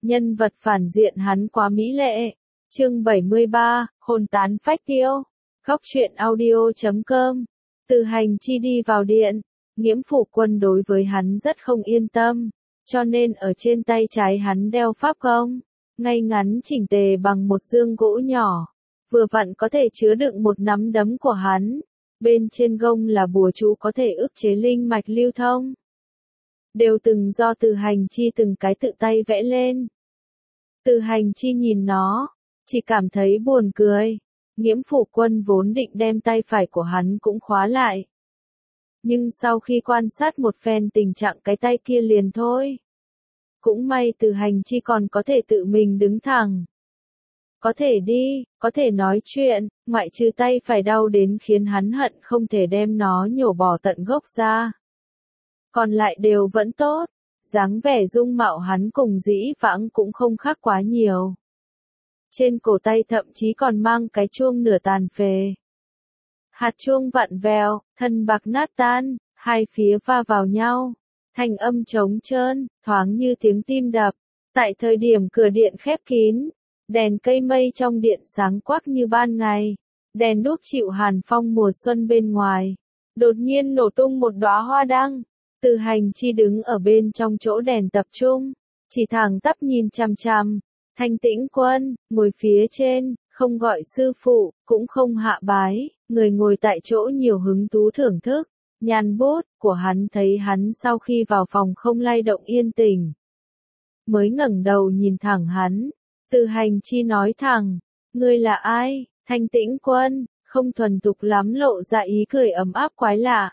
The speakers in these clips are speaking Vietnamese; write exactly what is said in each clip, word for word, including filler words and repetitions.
Nhân vật phản diện hắn quá mỹ lệ. Chương bảy mươi ba, hồn tán phách tiêu. Góc truyện audio chấm com. Từ Hành Chi đi vào điện, Nghiễm Phủ Quân đối với hắn rất không yên tâm, cho nên ở trên tay trái hắn đeo pháp gông, ngay ngắn chỉnh tề bằng một dương gỗ nhỏ, vừa vặn có thể chứa đựng một nắm đấm của hắn. Bên trên gông là bùa chú có thể ức chế linh mạch lưu thông. Đều từng do Từ Hành Chi từng cái tự tay vẽ lên. Từ Hành Chi nhìn nó, chỉ cảm thấy buồn cười. Nghiễm Phủ Quân vốn định đem tay phải của hắn cũng khóa lại. Nhưng sau khi quan sát một phen tình trạng cái tay kia liền thôi. Cũng may Từ Hành Chi còn có thể tự mình đứng thẳng. Có thể đi, có thể nói chuyện, ngoại trừ tay phải đau đến khiến hắn hận không thể đem nó nhổ bỏ tận gốc ra. Còn lại đều vẫn tốt, dáng vẻ dung mạo hắn cùng Dĩ Vãng cũng không khác quá nhiều. Trên cổ tay thậm chí còn mang cái chuông nửa tàn phế. Hạt chuông vặn vẹo, thân bạc nát tan, hai phía va vào nhau. Thanh âm trống trơn, thoáng như tiếng tim đập. Tại thời điểm cửa điện khép kín, đèn cây mây trong điện sáng quắc như ban ngày. Đèn đuốc chịu hàn phong mùa xuân bên ngoài. Đột nhiên nổ tung một đóa hoa đăng. Từ Hành Chi đứng ở bên trong chỗ đèn tập trung, chỉ thẳng tắp nhìn chằm chằm. Thanh Tĩnh Quân, ngồi phía trên, không gọi sư phụ, cũng không hạ bái, người ngồi tại chỗ nhiều hứng thú thưởng thức. Nhàn bút của hắn thấy hắn sau khi vào phòng không lay động yên tĩnh. Mới ngẩng đầu nhìn thẳng hắn, Từ Hành Chi nói thẳng, ngươi là ai? Thanh Tĩnh Quân, không thuần thục lắm lộ ra ý cười ấm áp quái lạ.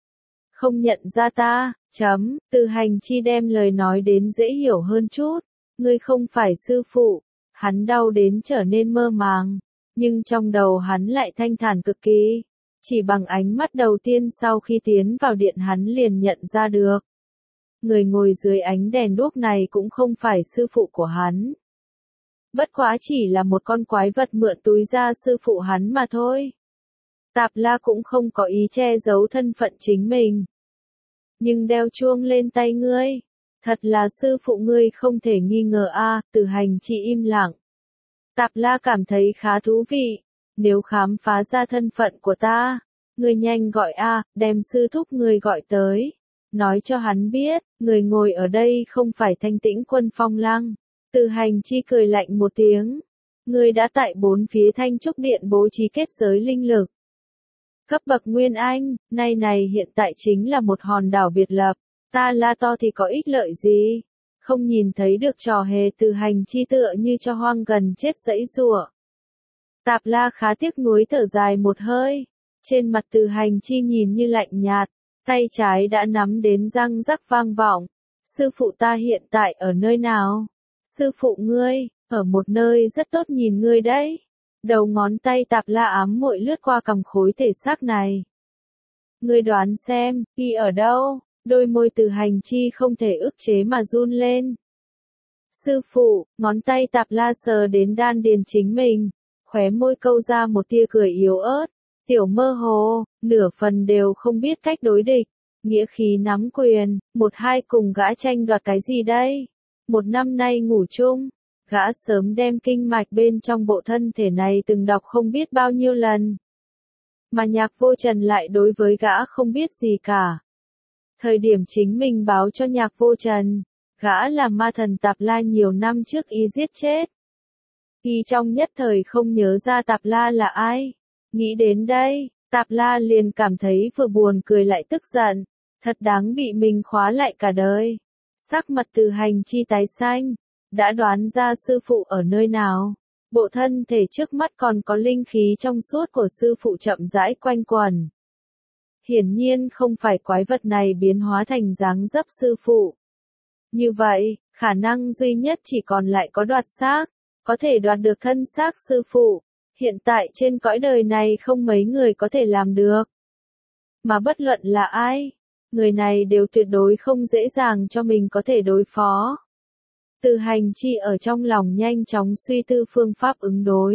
Không nhận ra ta, chấm, Từ Hành Chi đem lời nói đến dễ hiểu hơn chút. Ngươi không phải sư phụ, hắn đau đến trở nên mơ màng, nhưng trong đầu hắn lại thanh thản cực kỳ. Chỉ bằng ánh mắt đầu tiên sau khi tiến vào điện hắn liền nhận ra được. Người ngồi dưới ánh đèn đuốc này cũng không phải sư phụ của hắn. Bất quá chỉ là một con quái vật mượn túi ra sư phụ hắn mà thôi. Tạp La cũng không có ý che giấu thân phận chính mình. Nhưng đeo chuông lên tay ngươi. Thật là sư phụ ngươi không thể nghi ngờ a. À, Từ Hành Chi im lặng. Tạp La cảm thấy khá thú vị. Nếu khám phá ra thân phận của ta, ngươi nhanh gọi a, à, đem sư thúc ngươi gọi tới. Nói cho hắn biết, người ngồi ở đây không phải Thanh Tĩnh Quân Phong Lăng. Từ Hành Chi cười lạnh một tiếng. Ngươi đã tại bốn phía Thanh Trúc Điện bố trí kết giới linh lực. Cấp bậc Nguyên Anh, nay này hiện tại chính là một hòn đảo biệt lập. Ta la to thì có ích lợi gì? Không nhìn thấy được trò hề. Từ Hành Chi tựa như cho hoang gần chết giãy giụa. Tạp La khá tiếc nuối thở dài một hơi. Trên mặt Từ Hành Chi nhìn như lạnh nhạt, tay trái đã nắm đến răng rắc vang vọng. Sư phụ ta hiện tại ở nơi nào? Sư phụ ngươi, ở một nơi rất tốt nhìn ngươi đấy. Đầu ngón tay Tạp La ám muội lướt qua cằm khối thể xác này. Ngươi đoán xem, y ở đâu? Đôi môi Từ Hành Chi không thể ức chế mà run lên. Sư phụ, ngón tay Tạp La sờ đến đan điền chính mình, khóe môi câu ra một tia cười yếu ớt, tiểu mơ hồ, nửa phần đều không biết cách đối địch, nghĩa khí nắm quyền, một hai cùng gã tranh đoạt cái gì đây? Một năm nay ngủ chung, gã sớm đem kinh mạch bên trong bộ thân thể này từng đọc không biết bao nhiêu lần. Mà Nhạc Vô Trần lại đối với gã không biết gì cả. Thời điểm chính mình báo cho Nhạc Vô Trần, gã là ma thần Tạp La nhiều năm trước y giết chết. Y trong nhất thời không nhớ ra Tạp La là ai. Nghĩ đến đây, Tạp La liền cảm thấy vừa buồn cười lại tức giận. Thật đáng bị mình khóa lại cả đời. Sắc mặt Từ Hành Chi tái xanh, đã đoán ra sư phụ ở nơi nào. Bộ thân thể trước mắt còn có linh khí trong suốt của sư phụ chậm rãi quanh quẩn. Hiển nhiên không phải quái vật này biến hóa thành dáng dấp sư phụ. Như vậy, khả năng duy nhất chỉ còn lại có đoạt xác, có thể đoạt được thân xác sư phụ. Hiện tại trên cõi đời này không mấy người có thể làm được. Mà bất luận là ai, người này đều tuyệt đối không dễ dàng cho mình có thể đối phó. Từ Hành Chi ở trong lòng nhanh chóng suy tư phương pháp ứng đối.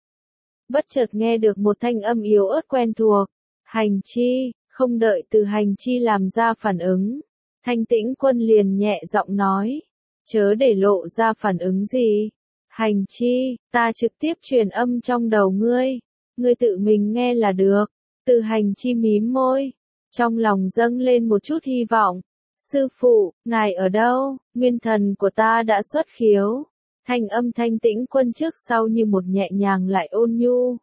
Bất chợt nghe được một thanh âm yếu ớt quen thuộc. Hành Chi, không đợi Từ Hành Chi làm ra phản ứng. Thanh Tĩnh Quân liền nhẹ giọng nói. chớ để lộ ra phản ứng gì. Hành chi, ta trực tiếp truyền âm trong đầu ngươi, ngươi tự mình nghe là được. Từ hành chi mím môi, trong lòng dâng lên một chút hy vọng. Sư phụ, ngài ở đâu? Nguyên thần của ta đã xuất khiếu. Thanh âm Thanh Tĩnh Quân trước sau như một nhẹ nhàng lại ôn nhu.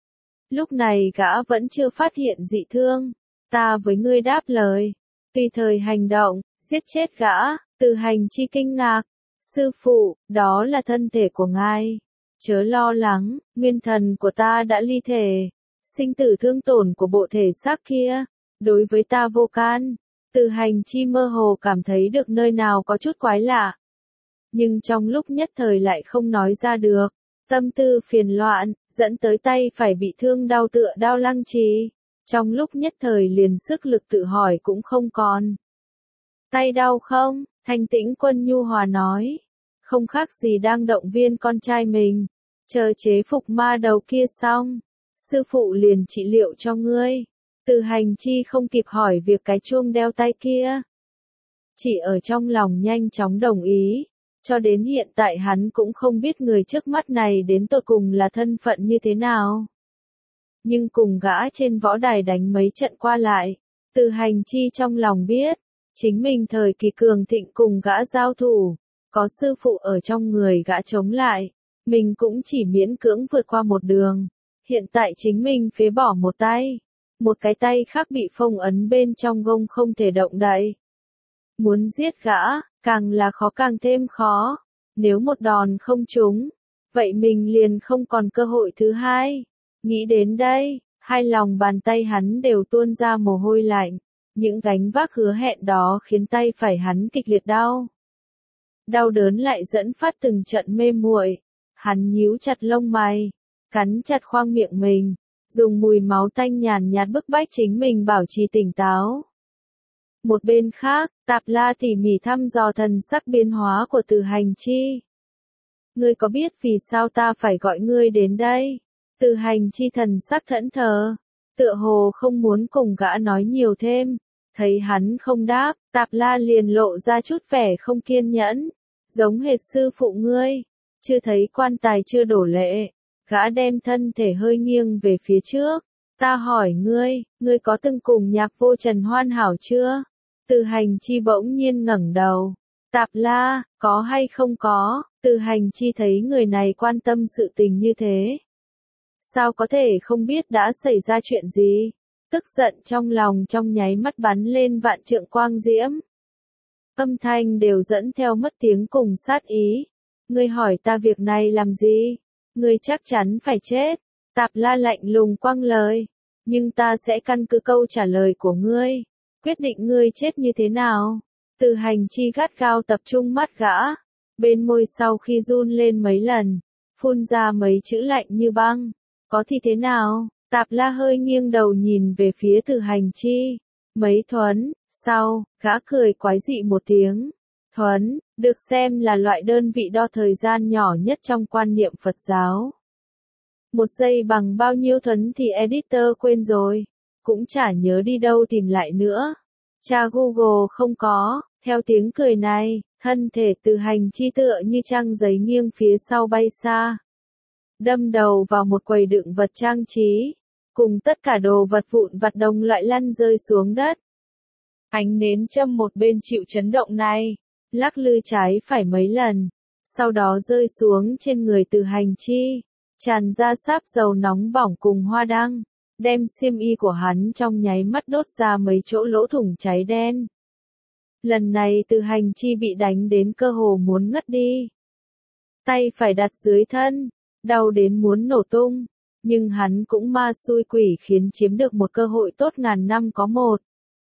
Lúc này gã vẫn chưa phát hiện dị thương. Ta với ngươi đáp lời, tùy thời hành động, giết chết gã. Từ hành chi kinh ngạc. Sư phụ, đó là thân thể của ngài. Chớ lo lắng, nguyên thần của ta đã ly thể. Sinh tử thương tổn của bộ thể xác kia, đối với ta vô can. Từ hành chi mơ hồ cảm thấy được nơi nào có chút quái lạ. Nhưng trong lúc nhất thời lại không nói ra được. Tâm tư phiền loạn, dẫn tới tay phải bị thương đau tựa đau lăng trì. Trong lúc nhất thời liền sức lực tự hỏi cũng không còn. Tay đau không? Thanh Tĩnh Quân nhu hòa nói. Không khác gì đang động viên con trai mình. Chờ chế phục ma đầu kia xong, sư phụ liền trị liệu cho ngươi. Từ hành chi không kịp hỏi việc cái chuông đeo tay kia. Chỉ ở trong lòng nhanh chóng đồng ý. Cho đến hiện tại hắn cũng không biết người trước mắt này đến tột cùng là thân phận như thế nào. Nhưng cùng gã trên võ đài đánh mấy trận qua lại, từ hành chi trong lòng biết, chính mình thời kỳ cường thịnh cùng gã giao thủ, có sư phụ ở trong người gã chống lại, mình cũng chỉ miễn cưỡng vượt qua một đường. Hiện tại chính mình phế bỏ một tay, một cái tay khác bị phong ấn bên trong gông không thể động đậy. Muốn giết gã, càng là khó càng thêm khó. Nếu một đòn không trúng, vậy mình liền không còn cơ hội thứ hai. Nghĩ đến đây, hai lòng bàn tay hắn đều tuôn ra mồ hôi lạnh. Những gánh vác hứa hẹn đó khiến tay phải hắn kịch liệt đau. Đau đớn lại dẫn phát từng trận mê muội. Hắn nhíu chặt lông mày, cắn chặt khoang miệng mình, dùng mùi máu tanh nhàn nhạt bức bách chính mình bảo trì tỉnh táo. Một bên khác, Tạp La tỉ mỉ thăm dò thần sắc biến hóa của Từ hành chi. Ngươi có biết vì sao ta phải gọi ngươi đến đây? Từ hành chi thần sắc thẫn thờ, tựa hồ không muốn cùng gã nói nhiều thêm. Thấy hắn không đáp, Tạp La liền lộ ra chút vẻ không kiên nhẫn. Giống hệt sư phụ ngươi, chưa thấy quan tài chưa đổ lệ. Gã đem thân thể hơi nghiêng về phía trước. Ta hỏi ngươi, ngươi có từng cùng Nhạc Vô Trần hoàn hảo chưa? Từ hành chi bỗng nhiên ngẩng đầu. Tạp La, có hay không có? Từ hành chi thấy người này quan tâm sự tình như thế. Sao có thể không biết đã xảy ra chuyện gì? Tức giận trong lòng trong nháy mắt bắn lên vạn trượng quang diễm. Âm thanh đều dẫn theo mất tiếng cùng sát ý. Ngươi hỏi ta việc này làm gì? Ngươi chắc chắn phải chết. Tạp La lạnh lùng quăng lời. Nhưng ta sẽ căn cứ câu trả lời của ngươi, quyết định ngươi chết như thế nào. Từ hành chi gắt gao tập trung mắt gã. Bên môi sau khi run lên mấy lần, phun ra mấy chữ lạnh như băng. Có thì thế nào? Tạp La hơi nghiêng đầu nhìn về phía Từ hành chi. Mấy thuấn, sau, gã cười quái dị một tiếng. Thuấn, được xem là loại đơn vị đo thời gian nhỏ nhất trong quan niệm Phật giáo. Một giây bằng bao nhiêu thuấn thì editor quên rồi, cũng chả nhớ đi đâu tìm lại nữa. Tra Google không có. Theo tiếng cười này, thân thể Từ hành chi tựa như trang giấy nghiêng phía sau bay xa. Đâm đầu vào một quầy đựng vật trang trí, cùng tất cả đồ vật vụn vặt đồng loại lăn rơi xuống đất. Ánh nến châm một bên chịu chấn động này, lắc lư trái phải mấy lần, sau đó rơi xuống trên người Từ hành chi, tràn ra sáp dầu nóng bỏng cùng hoa đăng, đem xiêm y của hắn trong nháy mắt đốt ra mấy chỗ lỗ thủng cháy đen. Lần này Từ hành chi bị đánh đến cơ hồ muốn ngất đi. Tay phải đặt dưới thân, đau đến muốn nổ tung, nhưng hắn cũng ma xui quỷ khiến chiếm được một cơ hội tốt ngàn năm có một.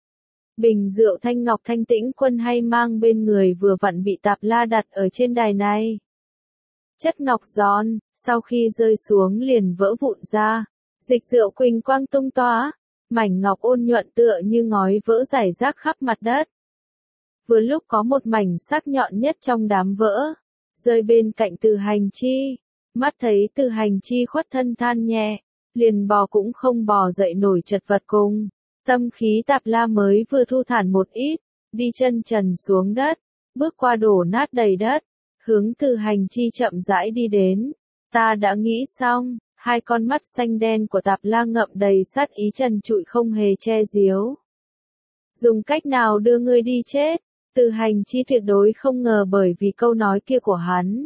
Bình rượu thanh ngọc Thanh Tĩnh Quân hay mang bên người vừa vặn bị Tạp La đặt ở trên đài này. Chất ngọc giòn, sau khi rơi xuống liền vỡ vụn ra, dịch rượu quỳnh quang tung tóa, mảnh ngọc ôn nhuận tựa như ngói vỡ rải rác khắp mặt đất. Vừa lúc có một mảnh sắc nhọn nhất trong đám vỡ, rơi bên cạnh Từ hành chi, mắt thấy Từ hành chi khuất thân than nhẹ, liền bò cũng không bò dậy nổi chật vật cùng. Tâm khí Tạp La mới vừa thu thản một ít, đi chân trần xuống đất, bước qua đổ nát đầy đất, hướng Từ Hành Chi chậm rãi đi đến. Ta đã nghĩ xong, hai con mắt xanh đen của Tạp La ngậm đầy sát ý trần trụi không hề che giấu. Dùng cách nào đưa ngươi đi chết? Từ Hành Chi tuyệt đối không ngờ bởi vì câu nói kia của hắn.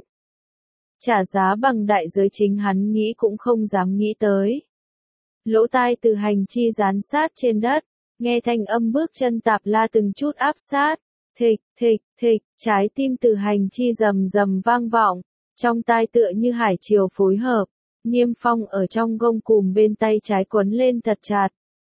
Trả giá bằng đại giới chính hắn nghĩ cũng không dám nghĩ tới. Lỗ tai Từ Hành Chi dán sát trên đất, nghe thanh âm bước chân Tạp La từng chút áp sát. Thịch, thịch, thịch, trái tim Từ Hành Chi rầm rầm vang vọng, trong tai tựa như hải triều phối hợp, Niêm Phong ở trong gông cùm bên tay trái quấn lên thật chặt.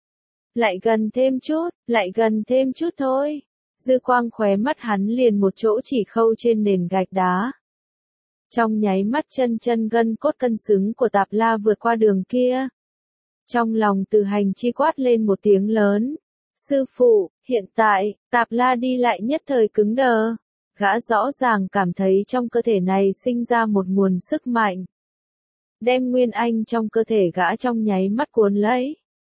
Lại gần thêm chút, lại gần thêm chút thôi. Dư quang khóe mắt hắn liền một chỗ chỉ khâu trên nền gạch đá. Trong nháy mắt chân chân gân cốt cân xứng của Tạp La vượt qua đường kia. Trong lòng Từ Hành Chi quát lên một tiếng lớn. Sư phụ, hiện tại, Tạp La đi lại nhất thời cứng đờ. Gã rõ ràng cảm thấy trong cơ thể này sinh ra một nguồn sức mạnh. Đem nguyên anh trong cơ thể gã trong nháy mắt cuốn lấy.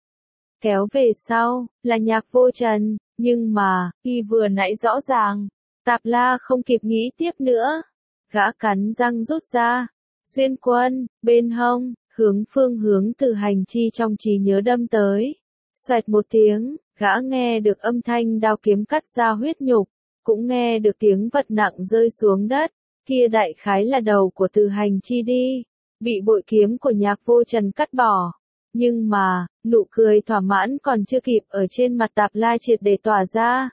Kéo về sau, là Nhạc Vô Trần, nhưng mà, khi vừa nãy rõ ràng, Tạp La không kịp nghĩ tiếp nữa. Gã cắn răng rút ra, xuyên quân, bên hông, hướng phương hướng Từ Hành Chi trong trí nhớ đâm tới. Xoẹt một tiếng, gã nghe được âm thanh đao kiếm cắt ra huyết nhục, cũng nghe được tiếng vật nặng rơi xuống đất, kia đại khái là đầu của Từ Hành Chi đi, bị bội kiếm của Nhạc Vô Trần cắt bỏ. Nhưng mà, nụ cười thỏa mãn còn chưa kịp ở trên mặt Tạp La triệt để tỏa ra.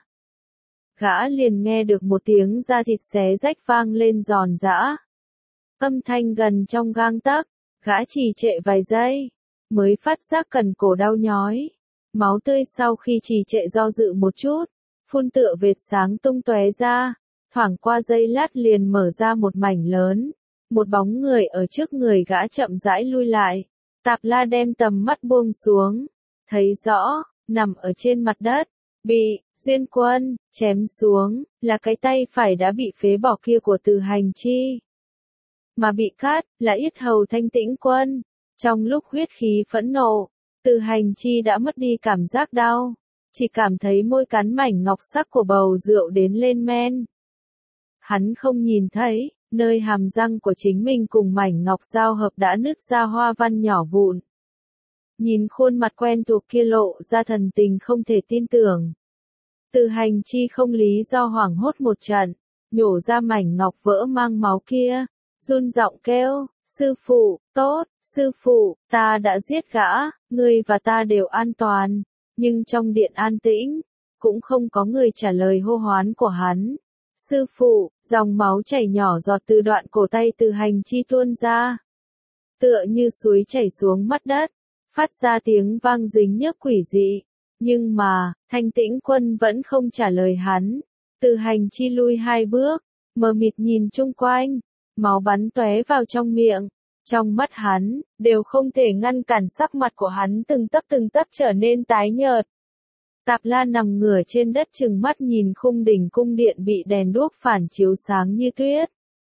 Gã liền nghe được một tiếng da thịt xé rách vang lên giòn giã. Âm thanh gần trong gang tấc, gã trì trệ vài giây, mới phát giác cần cổ đau nhói. Máu tươi sau khi trì trệ do dự một chút, phun tựa vệt sáng tung tóe ra, thoảng qua giây lát liền mở ra một mảnh lớn. Một bóng người ở trước người gã chậm rãi lui lại. Tạp La đem tầm mắt buông xuống, thấy rõ, nằm ở trên mặt đất, bị xuyên quân chém xuống, là cái tay phải đã bị phế bỏ kia của Từ Hành Chi. Mà bị cắt, là yết hầu Thanh Tĩnh Quân. Trong lúc huyết khí phẫn nộ, Từ Hành Chi đã mất đi cảm giác đau, chỉ cảm thấy môi cắn mảnh ngọc sắc của bầu rượu đến lên men. Hắn không nhìn thấy, nơi hàm răng của chính mình cùng mảnh ngọc giao hợp đã nứt ra hoa văn nhỏ vụn. Nhìn khuôn mặt quen thuộc kia lộ ra thần tình không thể tin tưởng. Từ Hành Chi không lý do hoảng hốt một trận, nhổ ra mảnh ngọc vỡ mang máu kia, run giọng kêu, sư phụ, tốt, sư phụ, ta đã giết gã, ngươi và ta đều an toàn, nhưng trong điện an tĩnh, cũng không có người trả lời hô hoán của hắn. Sư phụ, dòng máu chảy nhỏ giọt từ đoạn cổ tay Từ Hành Chi tuôn ra. Tựa như suối chảy xuống mặt đất, phát ra tiếng vang dính nhức quỷ dị. Nhưng mà, Thanh Tĩnh Quân vẫn không trả lời hắn. Từ Hành Chi lui hai bước, mờ mịt nhìn chung quanh, máu bắn tóe vào trong miệng. Trong mắt hắn, đều không thể ngăn cản sắc mặt của hắn từng tấc từng tấc trở nên tái nhợt. Tạp La nằm ngửa trên đất trừng mắt nhìn khung đỉnh cung điện bị đèn đuốc phản chiếu sáng như tuyết.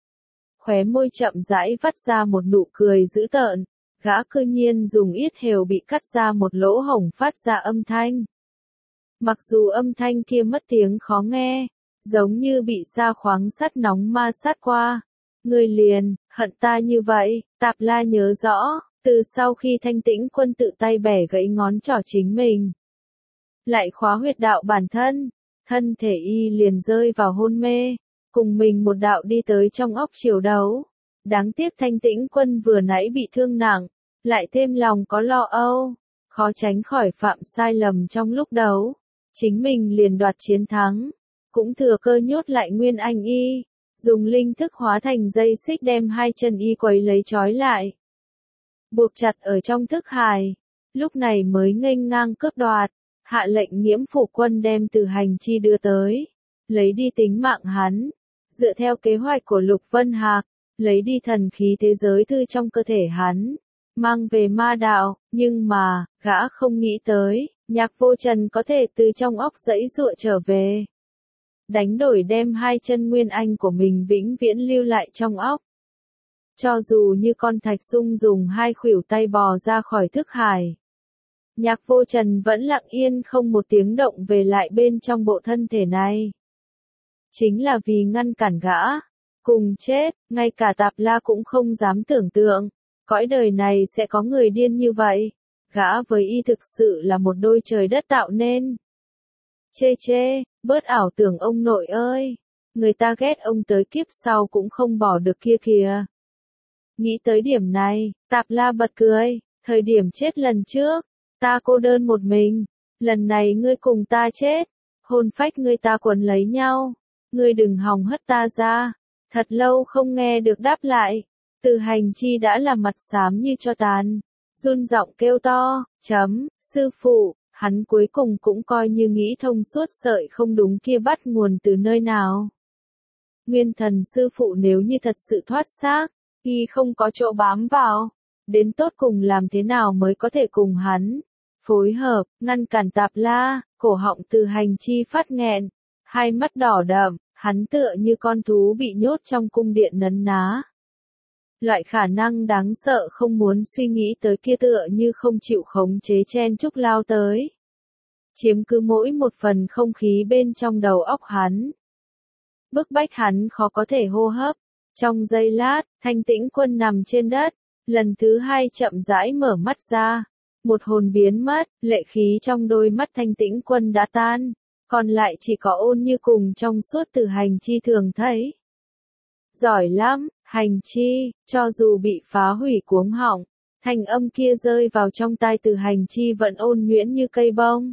Khóe môi chậm rãi vắt ra một nụ cười dữ tợn, gã cư nhiên dùng yết hầu bị cắt ra một lỗ hổng phát ra âm thanh. Mặc dù âm thanh kia mất tiếng khó nghe, giống như bị sa khoáng sắt nóng ma sát qua. Người liền, hận ta như vậy, Tạp La nhớ rõ, từ sau khi Thanh Tĩnh Quân tự tay bẻ gãy ngón trỏ chính mình. Lại khóa huyệt đạo bản thân, thân thể y liền rơi vào hôn mê, cùng mình một đạo đi tới trong óc triều đấu. Đáng tiếc Thanh Tĩnh Quân vừa nãy bị thương nặng, lại thêm lòng có lo âu, khó tránh khỏi phạm sai lầm trong lúc đấu. Chính mình liền đoạt chiến thắng, cũng thừa cơ nhốt lại Nguyên Anh y, dùng linh thức hóa thành dây xích đem hai chân y quấy lấy trói lại. Buộc chặt ở trong thức hài, lúc này mới nghênh ngang cướp đoạt. Hạ lệnh Nghiễm Phủ Quân đem Từ Hành Chi đưa tới, lấy đi tính mạng hắn, dựa theo kế hoạch của Lục Vân Hạc, lấy đi thần khí thế giới thư trong cơ thể hắn, mang về ma đạo, nhưng mà, gã không nghĩ tới, Nhạc Vô Trần có thể từ trong óc dãy dụa trở về. Đánh đổi đem hai chân Nguyên Anh của mình vĩnh viễn lưu lại trong óc. Cho dù như con thạch sung dùng hai khuỷu tay bò ra khỏi thức hài. Nhạc Vô Trần vẫn lặng yên không một tiếng động về lại bên trong bộ thân thể này. chính là vì ngăn cản gã. Cùng chết, ngay cả Tạp La cũng không dám tưởng tượng, cõi đời này sẽ có người điên như vậy. Gã với y thực sự là một đôi trời đất tạo nên. Chê chê, bớt ảo tưởng ông nội ơi. Người ta ghét ông tới kiếp sau cũng không bỏ được kia kìa. Nghĩ tới điểm này, Tạp La bật cười. Thời điểm chết lần trước, ta cô đơn một mình. Lần này ngươi cùng ta chết. Hồn phách ngươi ta quấn lấy nhau. Ngươi đừng hòng hất ta ra. Thật lâu không nghe được đáp lại. Từ Hành Chi đã là mặt xám như cho tàn. Run giọng kêu to, chấm, sư phụ, hắn cuối cùng cũng coi như nghĩ thông suốt sợi không đúng kia bắt nguồn từ nơi nào. Nguyên Thần sư phụ nếu như thật sự thoát xác, y không có chỗ bám vào, đến tốt cùng làm thế nào mới có thể cùng hắn phối hợp, ngăn cản Tạp La. Cổ họng Từ Hành Chi phát nghẹn, hai mắt đỏ đậm, hắn tựa như con thú bị nhốt trong cung điện nấn ná. Loại khả năng đáng sợ không muốn suy nghĩ tới kia tựa như không chịu khống chế chen chúc lao tới. Chiếm cứ mỗi một phần không khí bên trong đầu óc hắn. Bức bách hắn khó có thể hô hấp. Trong giây lát, Thanh Tĩnh Quân nằm trên đất, lần thứ hai chậm rãi mở mắt ra. Một hồn biến mất, lệ khí trong đôi mắt Thanh Tĩnh Quân đã tan, còn lại chỉ có ôn như cùng trong suốt Từ Hành Chi thường thấy. Giỏi lắm, Hành Chi, cho dù bị phá hủy cuống họng, thanh âm kia rơi vào trong tai Từ Hành Chi vẫn ôn nhuyễn như cây bông.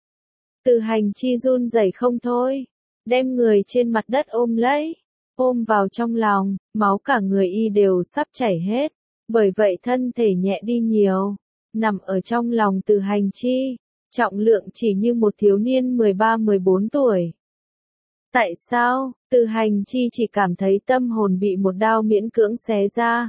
Từ Hành Chi run rẩy không thôi, đem người trên mặt đất ôm lấy, ôm vào trong lòng, máu cả người y đều sắp chảy hết, bởi vậy thân thể nhẹ đi nhiều, nằm ở trong lòng Từ Hành Chi, trọng lượng chỉ như một thiếu niên mười ba mười bốn tuổi. Tại sao, Từ Hành Chi chỉ cảm thấy tâm hồn bị một đao miễn cưỡng xé ra?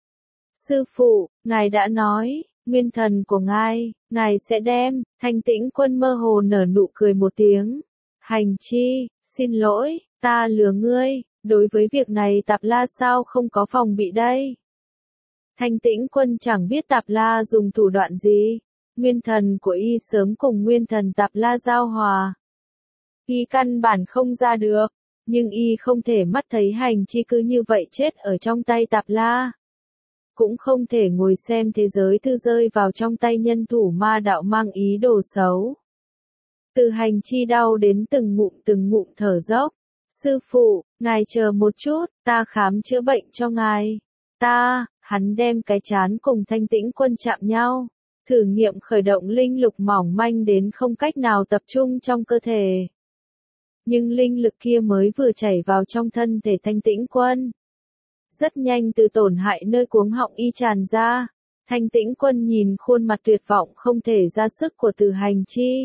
Sư phụ, ngài đã nói, nguyên thần của ngài, ngài sẽ đem. Thanh Tĩnh Quân mơ hồ nở nụ cười một tiếng. Hành Chi, xin lỗi, ta lừa ngươi, đối với việc này Tạp La sao không có phòng bị đây? Thanh Tĩnh Quân chẳng biết Tạp La dùng thủ đoạn gì, nguyên thần của y sớm cùng nguyên thần Tạp La giao hòa. Y căn bản không ra được, nhưng y không thể mắt thấy Hành Chi cứ như vậy chết ở trong tay Tạp La. Cũng không thể ngồi xem thế giới thư rơi vào trong tay nhân thủ ma đạo mang ý đồ xấu. Từ Hành Chi đau đến từng ngụm từng ngụm thở dốc. Sư phụ, ngài chờ một chút, ta khám chữa bệnh cho ngài. Ta, hắn đem cái chán cùng Thanh Tĩnh Quân chạm nhau. Thử nghiệm khởi động linh lực mỏng manh đến không cách nào tập trung trong cơ thể. Nhưng linh lực kia mới vừa chảy vào trong thân thể Thanh Tĩnh Quân. Rất nhanh từ tổn hại nơi cuống họng y tràn ra. Thanh Tĩnh Quân nhìn khuôn mặt tuyệt vọng không thể ra sức của Từ Hành Chi.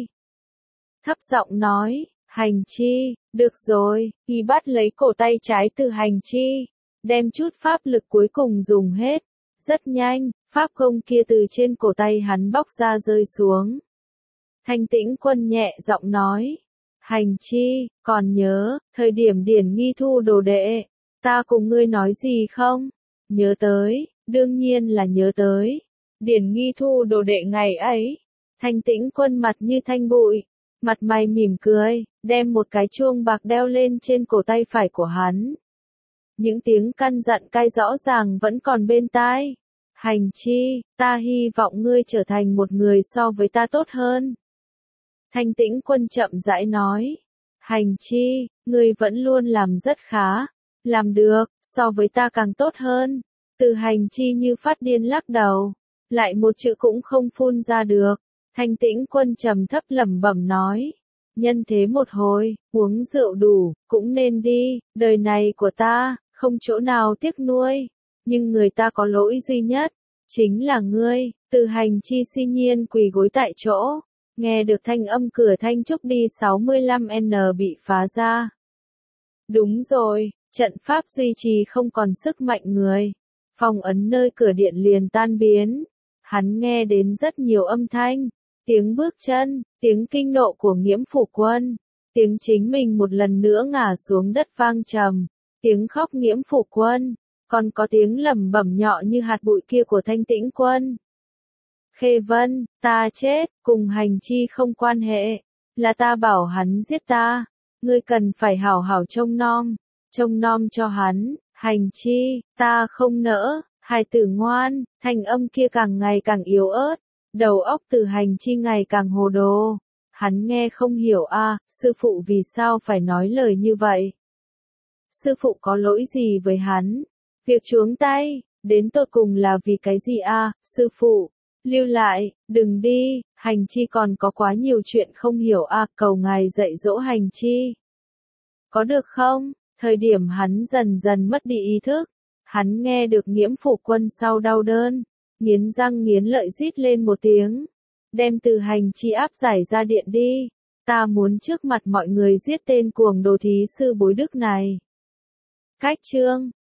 Thấp giọng nói, Hành Chi, được rồi, y bắt lấy cổ tay trái Từ Hành Chi. Đem chút pháp lực cuối cùng dùng hết. Rất nhanh, pháp công kia từ trên cổ tay hắn bóc ra rơi xuống. Thanh Tĩnh Quân nhẹ giọng nói. Hành Chi, còn nhớ, thời điểm Điển Nghi thu đồ đệ, ta cùng ngươi nói gì không? Nhớ tới, đương nhiên là nhớ tới. Điển Nghi thu đồ đệ ngày ấy. Thanh Tĩnh Quân mặt như thanh bụi, mặt mày mỉm cười, đem một cái chuông bạc đeo lên trên cổ tay phải của hắn. Những tiếng căn dặn cay rõ ràng vẫn còn bên tai. Hành Chi, ta hy vọng ngươi trở thành một người so với ta tốt hơn. Thanh Tĩnh Quân chậm rãi nói. Hành Chi, ngươi vẫn luôn làm rất khá. Làm được, so với ta càng tốt hơn. Từ Hành Chi như phát điên lắc đầu. Lại một chữ cũng không phun ra được. Thanh Tĩnh Quân trầm thấp lẩm bẩm nói. Nhân thế một hồi, uống rượu đủ, cũng nên đi. Đời này của ta, không chỗ nào tiếc nuôi. Nhưng người ta có lỗi duy nhất. Chính là ngươi. Từ Hành Chi si nhiên quỳ gối tại chỗ. Nghe được thanh âm cửa thanh trúc đi sáu mươi lăm N bị phá ra. Đúng rồi, trận pháp duy trì không còn sức mạnh người. Phong ấn nơi cửa điện liền tan biến. Hắn nghe đến rất nhiều âm thanh. Tiếng bước chân, tiếng kinh nộ của Nghiễm Phủ Quân. Tiếng chính mình một lần nữa ngả xuống đất vang trầm. Tiếng khóc Nghiễm Phủ Quân. Còn có tiếng lẩm bẩm nhỏ như hạt bụi kia của Thanh Tĩnh Quân. Khê Vân, ta chết, cùng Hành Chi không quan hệ. Là ta bảo hắn giết ta. ngươi cần phải hảo hảo trông nom, trông nom cho hắn, hành chi, ta không nỡ, hài tử ngoan, thanh âm kia càng ngày càng yếu ớt, đầu óc từ hành chi ngày càng hồ đồ. Hắn nghe không hiểu a, à, sư phụ vì sao phải nói lời như vậy? Sư phụ có lỗi gì với hắn? Việc chuống tay, đến tột cùng là vì cái gì a, à, sư phụ? Lưu lại, đừng đi, hành chi còn có quá nhiều chuyện không hiểu a, à, cầu ngài dạy dỗ hành chi. Có được không? Thời điểm hắn dần dần mất đi ý thức, hắn nghe được Nghiễm Phủ Quân sau đau đớn, nghiến răng nghiến lợi rít lên một tiếng, đem từ hành chi áp giải ra điện đi, ta muốn trước mặt mọi người giết tên cuồng đồ thí sư bối đức này. Cách chương